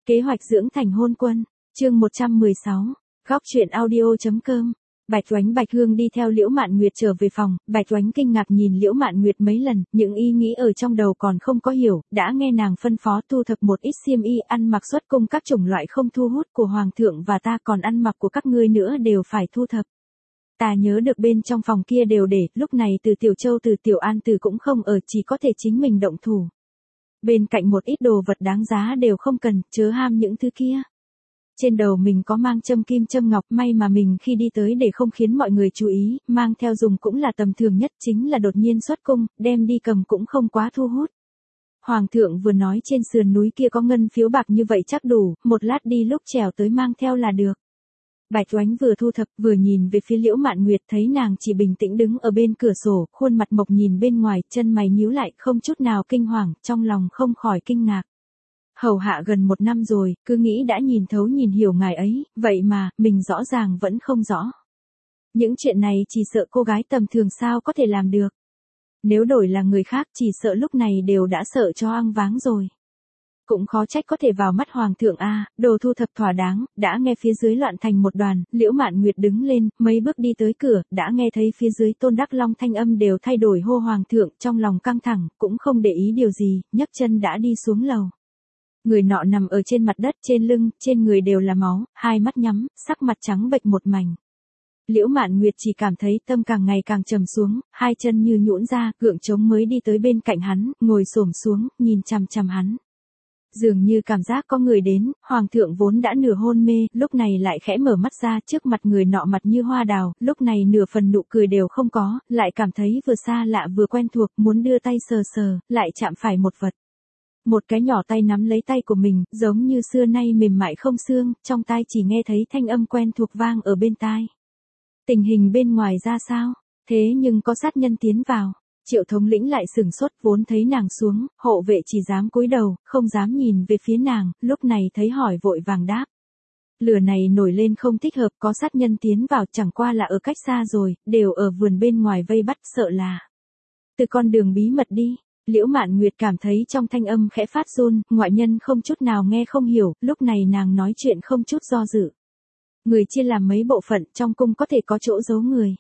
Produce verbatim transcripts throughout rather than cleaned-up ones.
Kế hoạch dưỡng thành hôn quân, chương một trăm mười sáu, góc truyện audio.com. Bạch Oánh Bạch Hương đi theo Liễu Mạn Nguyệt trở về phòng, Bạch Oánh kinh ngạc nhìn Liễu Mạn Nguyệt mấy lần, những ý nghĩ ở trong đầu còn không có hiểu, đã nghe nàng phân phó thu thập một ít xiêm y ăn mặc xuất cung các chủng loại không thu hút của hoàng thượng và ta còn ăn mặc của các ngươi nữa đều phải thu thập. Ta nhớ được bên trong phòng kia đều để, lúc này từ Tiểu Châu từ Tiểu An từ cũng không ở, chỉ có thể chính mình động thủ. Bên cạnh một ít đồ vật đáng giá đều không cần, chớ ham những thứ kia. Trên đầu mình có mang châm kim châm ngọc, may mà mình khi đi tới để không khiến mọi người chú ý, mang theo dùng cũng là tầm thường nhất, chính là đột nhiên xuất cung, đem đi cầm cũng không quá thu hút. Hoàng thượng vừa nói trên sườn núi kia có ngân phiếu bạc như vậy chắc đủ, một lát đi lúc trèo tới mang theo là được. Bạch Oánh vừa thu thập vừa nhìn về phía Liễu Mạn Nguyệt, thấy nàng chỉ bình tĩnh đứng ở bên cửa sổ, khuôn mặt mộc nhìn bên ngoài, chân mày nhíu lại, không chút nào kinh hoàng, trong lòng không khỏi kinh ngạc. Hầu hạ gần một năm rồi, cứ nghĩ đã nhìn thấu nhìn hiểu ngài ấy, vậy mà, mình rõ ràng vẫn không rõ. Những chuyện này chỉ sợ cô gái tầm thường sao có thể làm được. Nếu đổi là người khác chỉ sợ lúc này đều đã sợ cho choáng váng rồi. Cũng khó trách có thể vào mắt hoàng thượng a, đồ thu thập thỏa đáng, đã nghe phía dưới loạn thành một đoàn, Liễu Mạn Nguyệt đứng lên, mấy bước đi tới cửa, đã nghe thấy phía dưới Tôn Đắc Long thanh âm đều thay đổi hô hoàng thượng, trong lòng căng thẳng, cũng không để ý điều gì, nhấc chân đã đi xuống lầu. Người nọ nằm ở trên mặt đất, trên lưng, trên người đều là máu, hai mắt nhắm, sắc mặt trắng bệch một mảnh. Liễu Mạn Nguyệt chỉ cảm thấy tâm càng ngày càng trầm xuống, hai chân như nhũn ra, gượng chống mới đi tới bên cạnh hắn, ngồi xổm xuống, nhìn chằm chằm hắn. Dường như cảm giác có người đến, hoàng thượng vốn đã nửa hôn mê, lúc này lại khẽ mở mắt ra, trước mặt người nọ mặt như hoa đào, lúc này nửa phần nụ cười đều không có, lại cảm thấy vừa xa lạ vừa quen thuộc, muốn đưa tay sờ sờ, lại chạm phải một vật. Một cái nhỏ tay nắm lấy tay của mình, giống như xưa nay mềm mại không xương, trong tai chỉ nghe thấy thanh âm quen thuộc vang ở bên tai. Tình hình bên ngoài ra sao? Thế nhưng có sát nhân tiến vào. Triệu thống lĩnh lại sừng sốt, vốn thấy nàng xuống, hộ vệ chỉ dám cúi đầu, không dám nhìn về phía nàng, lúc này thấy hỏi vội vàng đáp. Lửa này nổi lên không thích hợp, có sát nhân tiến vào, chẳng qua là ở cách xa rồi, đều ở vườn bên ngoài vây bắt, sợ là từ con đường bí mật đi. Liễu Mạn Nguyệt cảm thấy trong thanh âm khẽ phát run, ngoại nhân không chút nào nghe không hiểu, lúc này nàng nói chuyện không chút do dự. Người chia làm mấy bộ phận, trong cung có thể có chỗ giấu người.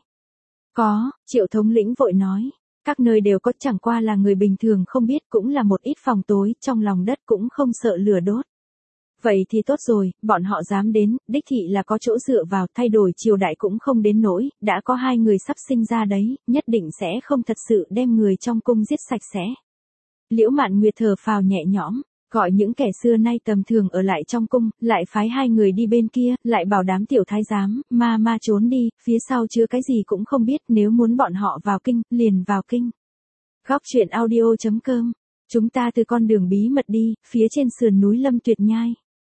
Có, Triệu thống lĩnh vội nói. Các nơi đều có, chẳng qua là người bình thường không biết, cũng là một ít phòng tối, trong lòng đất cũng không sợ lửa đốt. Vậy thì tốt rồi, bọn họ dám đến, đích thị là có chỗ dựa vào, thay đổi triều đại cũng không đến nỗi, đã có hai người sắp sinh ra đấy, nhất định sẽ không thật sự đem người trong cung giết sạch sẽ. Liễu Mạn Nguyệt thở phào nhẹ nhõm, gọi những kẻ xưa nay tầm thường ở lại trong cung, lại phái hai người đi bên kia, lại bảo đám tiểu thái giám, ma ma trốn đi, phía sau chứa cái gì cũng không biết, nếu muốn bọn họ vào kinh, liền vào kinh. Góc truyện audio.com, chúng ta từ con đường bí mật đi, phía trên sườn núi Lâm Tuyệt Nhai.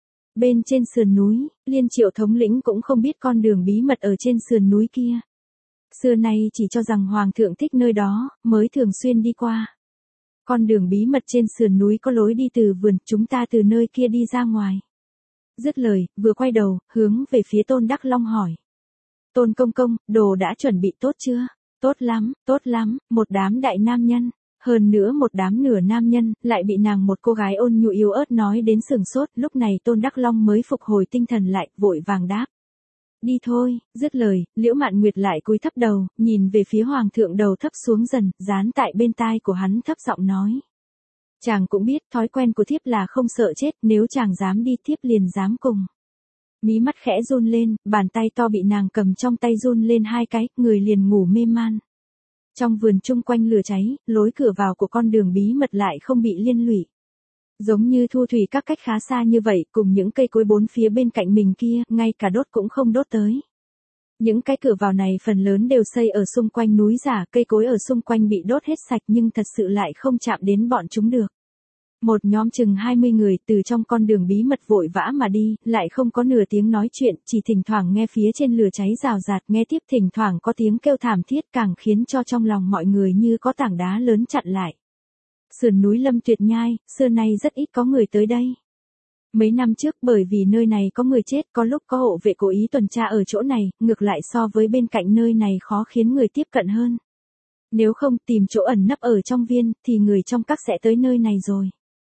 Bên trên sườn núi, Liên Triệu thống lĩnh cũng không biết con đường bí mật ở trên sườn núi kia. Xưa nay chỉ cho rằng hoàng thượng thích nơi đó, mới thường xuyên đi qua. Con đường bí mật trên sườn núi có lối đi từ vườn, chúng ta từ nơi kia đi ra ngoài. Dứt lời, vừa quay đầu, hướng về phía Tôn Đắc Long hỏi. Tôn công công, đồ đã chuẩn bị tốt chưa? Tốt lắm, tốt lắm, một đám đại nam nhân. Hơn nữa một đám nửa nam nhân, lại bị nàng một cô gái ôn nhu yếu ớt nói đến sừng sốt, lúc này Tôn Đắc Long mới phục hồi tinh thần lại, vội vàng đáp. Đi thôi, dứt lời, Liễu Mạn Nguyệt lại cúi thấp đầu, nhìn về phía hoàng thượng đầu thấp xuống dần, dán tại bên tai của hắn thấp giọng nói. Chàng cũng biết, thói quen của thiếp là không sợ chết, nếu chàng dám đi thiếp liền dám cùng. Mí mắt khẽ run lên, bàn tay to bị nàng cầm trong tay run lên hai cái, người liền ngủ mê man. Trong vườn chung quanh lửa cháy, lối cửa vào của con đường bí mật lại không bị liên lụy. Giống như thu thủy các cách khá xa như vậy, cùng những cây cối bốn phía bên cạnh mình kia, ngay cả đốt cũng không đốt tới. Những cái cửa vào này phần lớn đều xây ở xung quanh núi giả, cây cối ở xung quanh bị đốt hết sạch nhưng thật sự lại không chạm đến bọn chúng được. Một nhóm chừng hai mươi người từ trong con đường bí mật vội vã mà đi, lại không có nửa tiếng nói chuyện, chỉ thỉnh thoảng nghe phía trên lửa cháy rào rạt, nghe tiếp thỉnh thoảng có tiếng kêu thảm thiết, càng khiến cho trong lòng mọi người như có tảng đá lớn chặn lại. Sườn núi Lâm Tuyệt Nhai, xưa nay rất ít có người tới đây. Mấy năm trước bởi vì nơi này có người chết, có lúc có hộ vệ cố ý tuần tra ở chỗ này, ngược lại so với bên cạnh nơi này khó khiến người tiếp cận hơn. Nếu không tìm chỗ ẩn nấp ở trong viên, thì người trong các sẽ tới nơi này rồi.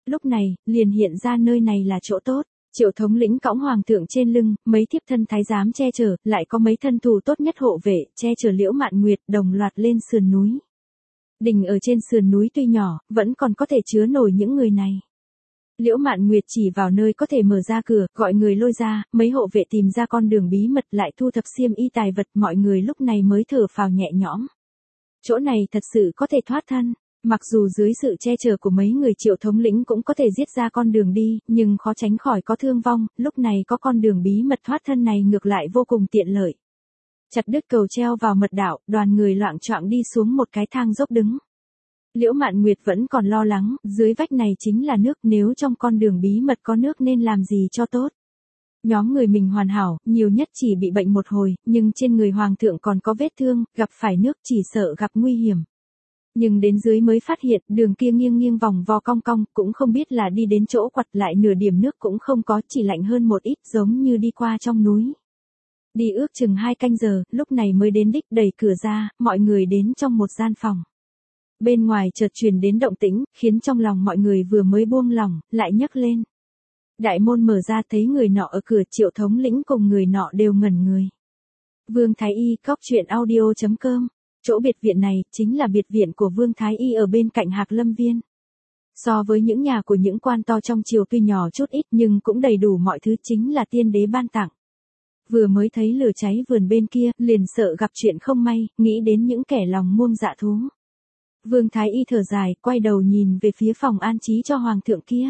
lúc này, liền hiện ra nơi này là chỗ tốt. Triệu thống lĩnh cõng hoàng thượng trên lưng, mấy thiếp thân thái giám che chở, lại có mấy thân thủ tốt nhất hộ vệ, che chở Liễu Mạn Nguyệt, đồng loạt lên sườn núi. Đình ở trên sườn núi tuy nhỏ, vẫn còn có thể chứa nổi những người này. Liễu Mạn Nguyệt chỉ vào nơi có thể mở ra cửa, gọi người lôi ra, mấy hộ vệ tìm ra con đường bí mật lại thu thập xiêm y tài vật, mọi người lúc này mới thở phào nhẹ nhõm. Chỗ này thật sự có thể thoát thân. Mặc dù dưới sự che chở của mấy người Triệu thống lĩnh cũng có thể giết ra con đường đi, nhưng khó tránh khỏi có thương vong, lúc này có con đường bí mật thoát thân này ngược lại vô cùng tiện lợi. Chặt đứt cầu treo vào mật đạo, đoàn người loạng choạng đi xuống một cái thang dốc đứng. Liễu Mạn Nguyệt vẫn còn lo lắng, dưới vách này chính là nước, nếu trong con đường bí mật có nước nên làm gì cho tốt. Nhóm người mình hoàn hảo, nhiều nhất chỉ bị bệnh một hồi, nhưng trên người hoàng thượng còn có vết thương, gặp phải nước chỉ sợ gặp nguy hiểm. Nhưng đến dưới mới phát hiện, đường kia nghiêng nghiêng vòng vo cong cong, cũng không biết là đi đến chỗ quặt, lại nửa điểm nước cũng không có, chỉ lạnh hơn một ít, giống như đi qua trong núi. Đi ước chừng hai canh giờ, lúc này mới đến đích, đẩy cửa ra, mọi người đến trong một gian phòng. Bên ngoài chợt truyền đến động tĩnh, khiến trong lòng mọi người vừa mới buông lòng, lại nhấc lên. Đại môn mở ra thấy người nọ ở cửa, Triệu thống lĩnh cùng người nọ đều ngẩn người. Vương Thái Y, cóc truyện audio chấm com. Chỗ biệt viện này, chính là biệt viện của Vương Thái Y ở bên cạnh Hạc Lâm Viên. So với những nhà của những quan to trong triều tuy nhỏ chút ít nhưng cũng đầy đủ mọi thứ, chính là tiên đế ban tặng. Vừa mới thấy lửa cháy vườn bên kia, liền sợ gặp chuyện không may, nghĩ đến những kẻ lòng muông dạ thú. Vương Thái Y thở dài, quay đầu nhìn về phía phòng an trí cho hoàng thượng kia.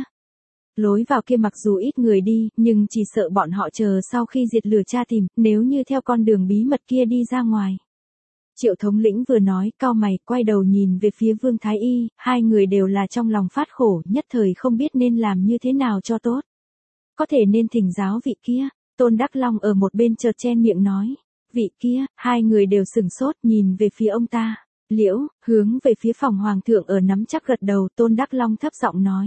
Lối vào kia mặc dù ít người đi, nhưng chỉ sợ bọn họ chờ sau khi diệt lửa tra tìm, nếu như theo con đường bí mật kia đi ra ngoài. Triệu thống lĩnh vừa nói, cau mày, quay đầu nhìn về phía Vương Thái Y, hai người đều là trong lòng phát khổ, nhất thời không biết nên làm như thế nào cho tốt. Có thể nên thỉnh giáo vị kia, Tôn Đắc Long ở một bên chợt chen miệng nói. Vị kia, hai người đều sừng sốt nhìn về phía ông ta. Liễu, hướng về phía phòng hoàng thượng ở nắm chắc gật đầu, Tôn Đắc Long thấp giọng nói.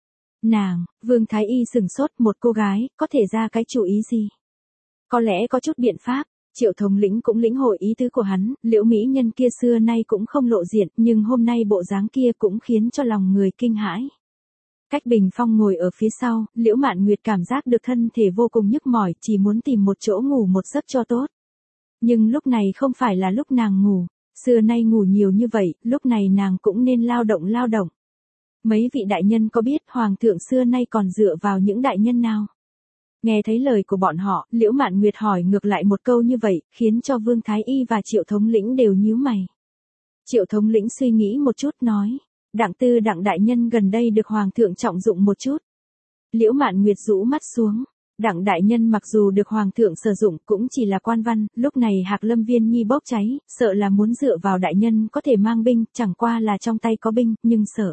Nàng, Vương Thái Y sừng sốt, một cô gái, có thể ra cái chủ ý gì? Có lẽ có chút biện pháp. Triệu thống lĩnh cũng lĩnh hội ý tứ của hắn, Liễu mỹ nhân kia xưa nay cũng không lộ diện, nhưng hôm nay bộ dáng kia cũng khiến cho lòng người kinh hãi. Cách Bình Phong ngồi ở phía sau, Liễu Mạn Nguyệt cảm giác được thân thể vô cùng nhức mỏi, chỉ muốn tìm một chỗ ngủ một giấc cho tốt. Nhưng lúc này không phải là lúc nàng ngủ, xưa nay ngủ nhiều như vậy, lúc này nàng cũng nên lao động lao động. Mấy vị đại nhân có biết hoàng thượng xưa nay còn dựa vào những đại nhân nào? Nghe thấy lời của bọn họ, Liễu Mạn Nguyệt hỏi ngược lại một câu như vậy, khiến cho Vương Thái Y và Triệu thống lĩnh đều nhíu mày. Triệu thống lĩnh suy nghĩ một chút nói, Đặng Tư Đặng đại nhân gần đây được hoàng thượng trọng dụng một chút. Liễu Mạn Nguyệt rũ mắt xuống, Đặng đại nhân mặc dù được hoàng thượng sử dụng cũng chỉ là quan văn, lúc này Hạc Lâm Viên nhi bốc cháy, sợ là muốn dựa vào đại nhân có thể mang binh, chẳng qua là trong tay có binh, nhưng sợ.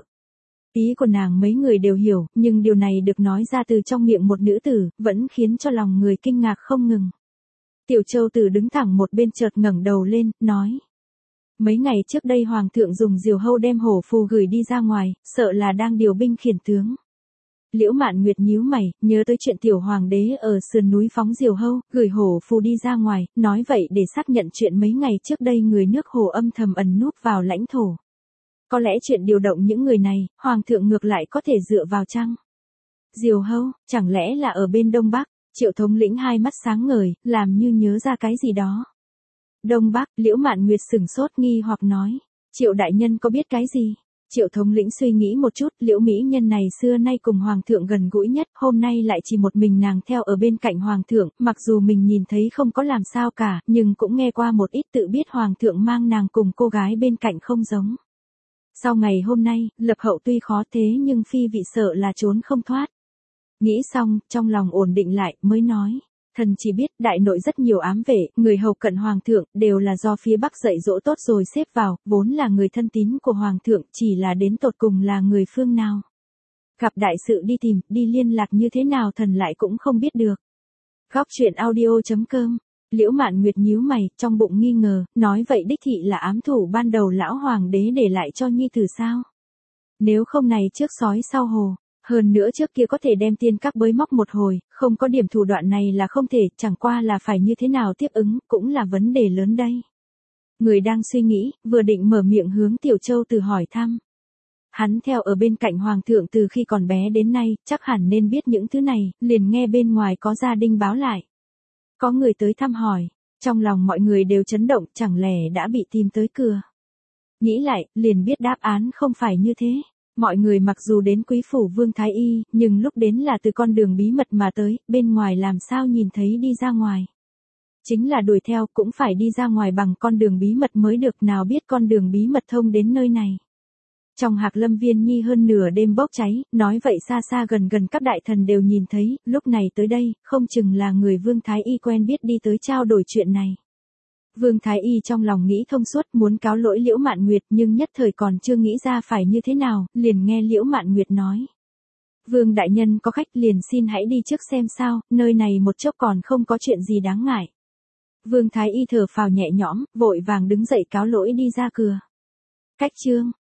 Ý của nàng mấy người đều hiểu, nhưng điều này được nói ra từ trong miệng một nữ tử, vẫn khiến cho lòng người kinh ngạc không ngừng. Tiểu Châu Tử đứng thẳng một bên chợt ngẩng đầu lên, nói. Mấy ngày trước đây hoàng thượng dùng diều hâu đem hổ phù gửi đi ra ngoài, sợ là đang điều binh khiển tướng. Liễu Mạn Nguyệt nhíu mày, nhớ tới chuyện tiểu hoàng đế ở sườn núi phóng diều hâu, gửi hổ phù đi ra ngoài, nói vậy để xác nhận chuyện mấy ngày trước đây người nước Hồ âm thầm ẩn núp vào lãnh thổ. Có lẽ chuyện điều động những người này, hoàng thượng ngược lại có thể dựa vào chăng? Diều hâu, chẳng lẽ là ở bên Đông Bắc? Triệu thống lĩnh hai mắt sáng ngời, làm như nhớ ra cái gì đó. Đông Bắc, Liễu Mạn Nguyệt sừng sốt nghi hoặc nói. Triệu đại nhân có biết cái gì? Triệu thống lĩnh suy nghĩ một chút, Liễu mỹ nhân này xưa nay cùng hoàng thượng gần gũi nhất, hôm nay lại chỉ một mình nàng theo ở bên cạnh hoàng thượng, mặc dù mình nhìn thấy không có làm sao cả, nhưng cũng nghe qua một ít tự biết hoàng thượng mang nàng cùng cô gái bên cạnh không giống. Sau ngày hôm nay, lập hậu tuy khó thế nhưng phi vị sợ là trốn không thoát. Nghĩ xong, trong lòng ổn định lại, mới nói. Thần chỉ biết đại nội rất nhiều ám vệ, người hầu cận hoàng thượng, đều là do phía Bắc dạy dỗ tốt rồi xếp vào, vốn là người thân tín của hoàng thượng, chỉ là đến tột cùng là người phương nào. Gặp đại sự đi tìm, đi liên lạc như thế nào thần lại cũng không biết được. Góc truyện audio chấm com. Liễu Mạn Nguyệt nhíu mày, trong bụng nghi ngờ, nói vậy đích thị là ám thủ ban đầu lão hoàng đế để lại cho nhi tử sao? Nếu không này trước sói sau hồ, hơn nữa trước kia có thể đem tiên các bới móc một hồi, không có điểm thủ đoạn này là không thể, chẳng qua là phải như thế nào tiếp ứng, cũng là vấn đề lớn đây. Người đang suy nghĩ, vừa định mở miệng hướng Tiểu Châu Tử hỏi thăm. Hắn theo ở bên cạnh hoàng thượng từ khi còn bé đến nay, chắc hẳn nên biết những thứ này, liền nghe bên ngoài có gia đình báo lại. Có người tới thăm hỏi, trong lòng mọi người đều chấn động, chẳng lẽ đã bị tìm tới cửa. Nghĩ lại, liền biết đáp án không phải như thế. Mọi người mặc dù đến quý phủ Vương Thái Y, nhưng lúc đến là từ con đường bí mật mà tới, bên ngoài làm sao nhìn thấy đi ra ngoài. Chính là đuổi theo cũng phải đi ra ngoài bằng con đường bí mật mới được, nào biết con đường bí mật thông đến nơi này. Trong Hạc Lâm Viên Nhi hơn nửa đêm bốc cháy, nói vậy xa xa gần gần các đại thần đều nhìn thấy, lúc này tới đây, không chừng là người Vương Thái Y quen biết đi tới trao đổi chuyện này. Vương Thái Y trong lòng nghĩ thông suốt muốn cáo lỗi Liễu Mạn Nguyệt nhưng nhất thời còn chưa nghĩ ra phải như thế nào, liền nghe Liễu Mạn Nguyệt nói. Vương đại nhân có khách liền xin hãy đi trước xem sao, nơi này một chốc còn không có chuyện gì đáng ngại. Vương Thái Y thở phào nhẹ nhõm, vội vàng đứng dậy cáo lỗi đi ra cửa. Cách chương